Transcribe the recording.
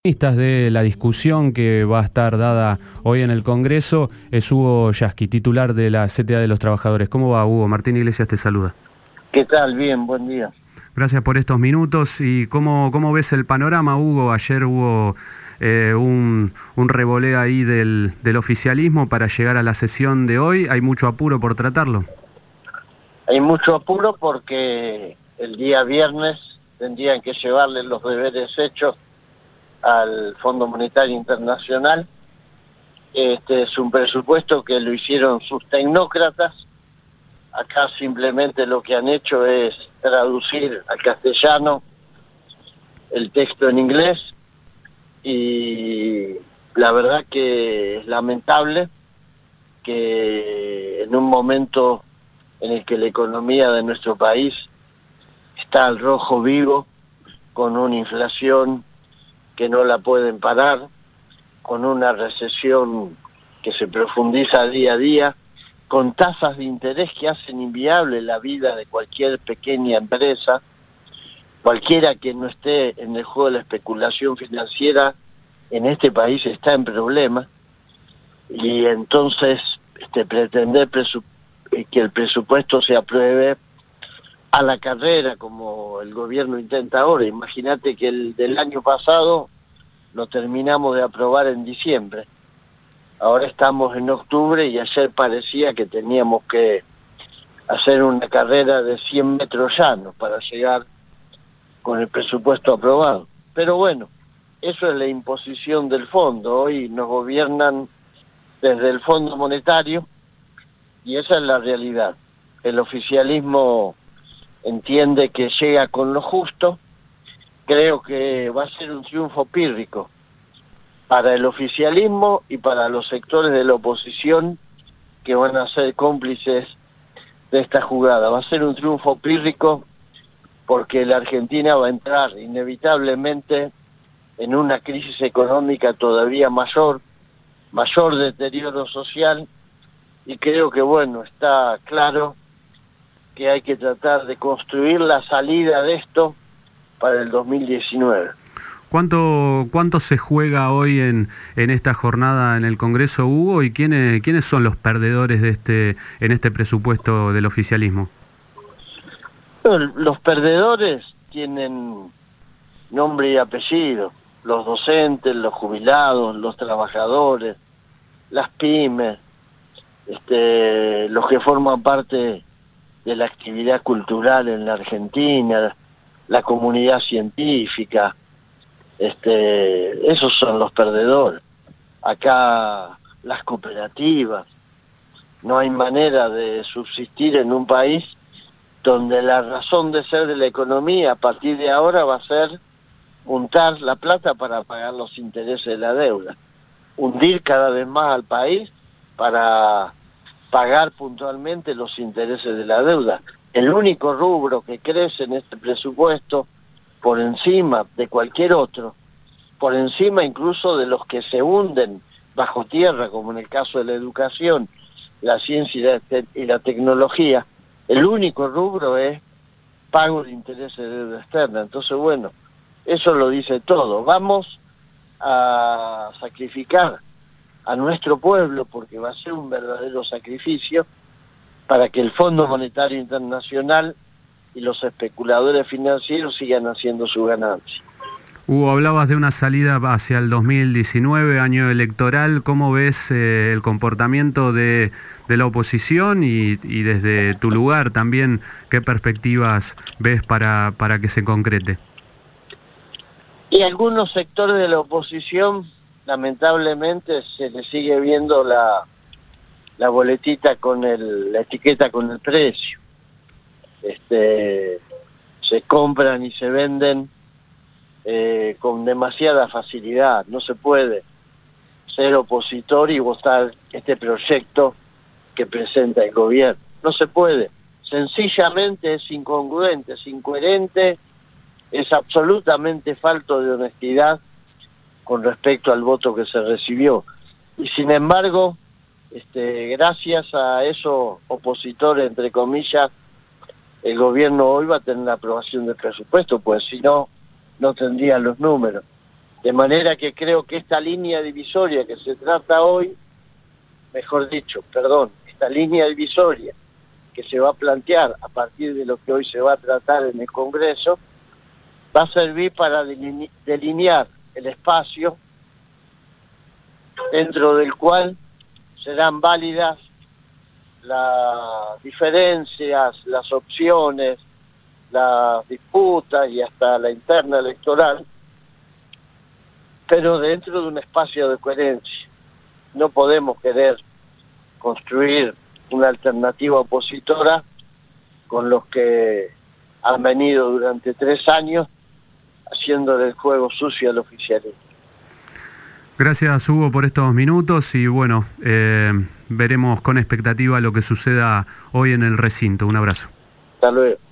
De la discusión que va a estar dada hoy en el Congreso es Hugo Yasky, titular de la CTA de los Trabajadores. ¿Cómo va, Hugo? Martín Iglesias te saluda. ¿Qué tal? Bien, buen día. Gracias por estos minutos. ¿Y cómo ves el panorama, Hugo? Ayer hubo un revoleo ahí del oficialismo para llegar a la sesión de hoy. ¿Hay mucho apuro por tratarlo? Hay mucho apuro porque el día viernes tendrían que llevarle los deberes hechos al Fondo Monetario Internacional. Este es un presupuesto que lo hicieron sus tecnócratas. Acá simplemente lo que han hecho es traducir al castellano el texto en inglés, y la verdad que es lamentable que en un momento en el que la economía de nuestro país está al rojo vivo, con una inflación que no la pueden parar, con una recesión que se profundiza día a día, con tasas de interés que hacen inviable la vida de cualquier pequeña empresa. Cualquiera que no esté en el juego de la especulación financiera en este país está en problemas, y entonces pretender que el presupuesto se apruebe a la carrera, como el gobierno intenta ahora. Imagínate que el del año pasado lo terminamos de aprobar en diciembre. Ahora estamos en octubre y ayer parecía que teníamos que hacer una carrera de 100 metros llanos para llegar con el presupuesto aprobado. Pero bueno, eso es la imposición del fondo. Hoy nos gobiernan desde el Fondo Monetario y esa es la realidad. El oficialismo entiende que llega con lo justo. Creo que va a ser un triunfo pírrico para el oficialismo y para los sectores de la oposición que van a ser cómplices de esta jugada. Va a ser un triunfo pírrico porque la Argentina va a entrar inevitablemente en una crisis económica todavía mayor deterioro social, y creo que bueno, está claro que hay que tratar de construir la salida de esto para el 2019. ¿Cuánto se juega hoy en esta jornada en el Congreso, Hugo? ¿Y quiénes son los perdedores en este presupuesto del oficialismo? Los perdedores tienen nombre y apellido: los docentes, los jubilados, los trabajadores, las pymes, los que forman parte de la actividad cultural en la Argentina, la comunidad científica. Esos son los perdedores. Acá las cooperativas. No hay manera de subsistir en un país donde la razón de ser de la economía a partir de ahora va a ser juntar la plata para pagar los intereses de la deuda, hundir cada vez más al país para pagar puntualmente los intereses de la deuda. El único rubro que crece en este presupuesto, por encima de cualquier otro, por encima incluso de los que se hunden bajo tierra, como en el caso de la educación, la ciencia y la tecnología, el único rubro es pago de intereses de deuda externa. Entonces, bueno, eso lo dice todo. Vamos a sacrificar a nuestro pueblo, porque va a ser un verdadero sacrificio, para que el Fondo Monetario Internacional y los especuladores financieros sigan haciendo su ganancia. Hugo, hablabas de una salida hacia el 2019, año electoral. ¿Cómo ves el comportamiento de la oposición y desde tu lugar también, qué perspectivas ves para que se concrete? Y algunos sectores de la oposición, lamentablemente, se les sigue viendo la boletita con la etiqueta con el precio. Se compran y se venden con demasiada facilidad. No se puede ser opositor y votar este proyecto que presenta el gobierno. No se puede. Sencillamente es incongruente, es incoherente, es absolutamente falto de honestidad con respecto al voto que se recibió. Y sin embargo, gracias a esos opositores, entre comillas, el gobierno hoy va a tener la aprobación del presupuesto, pues si no, no tendría los números. De manera que creo que esta línea divisoria que se trata hoy, esta línea divisoria que se va a plantear a partir de lo que hoy se va a tratar en el Congreso, va a servir para delinear el espacio dentro del cual serán válidas las diferencias, las opciones, las disputas y hasta la interna electoral, pero dentro de un espacio de coherencia. No podemos querer construir una alternativa opositora con los que han venido durante 3 años haciéndole el juego sucio al oficialismo. Gracias, Hugo, por estos minutos y bueno, veremos con expectativa lo que suceda hoy en el recinto. Un abrazo. Hasta luego.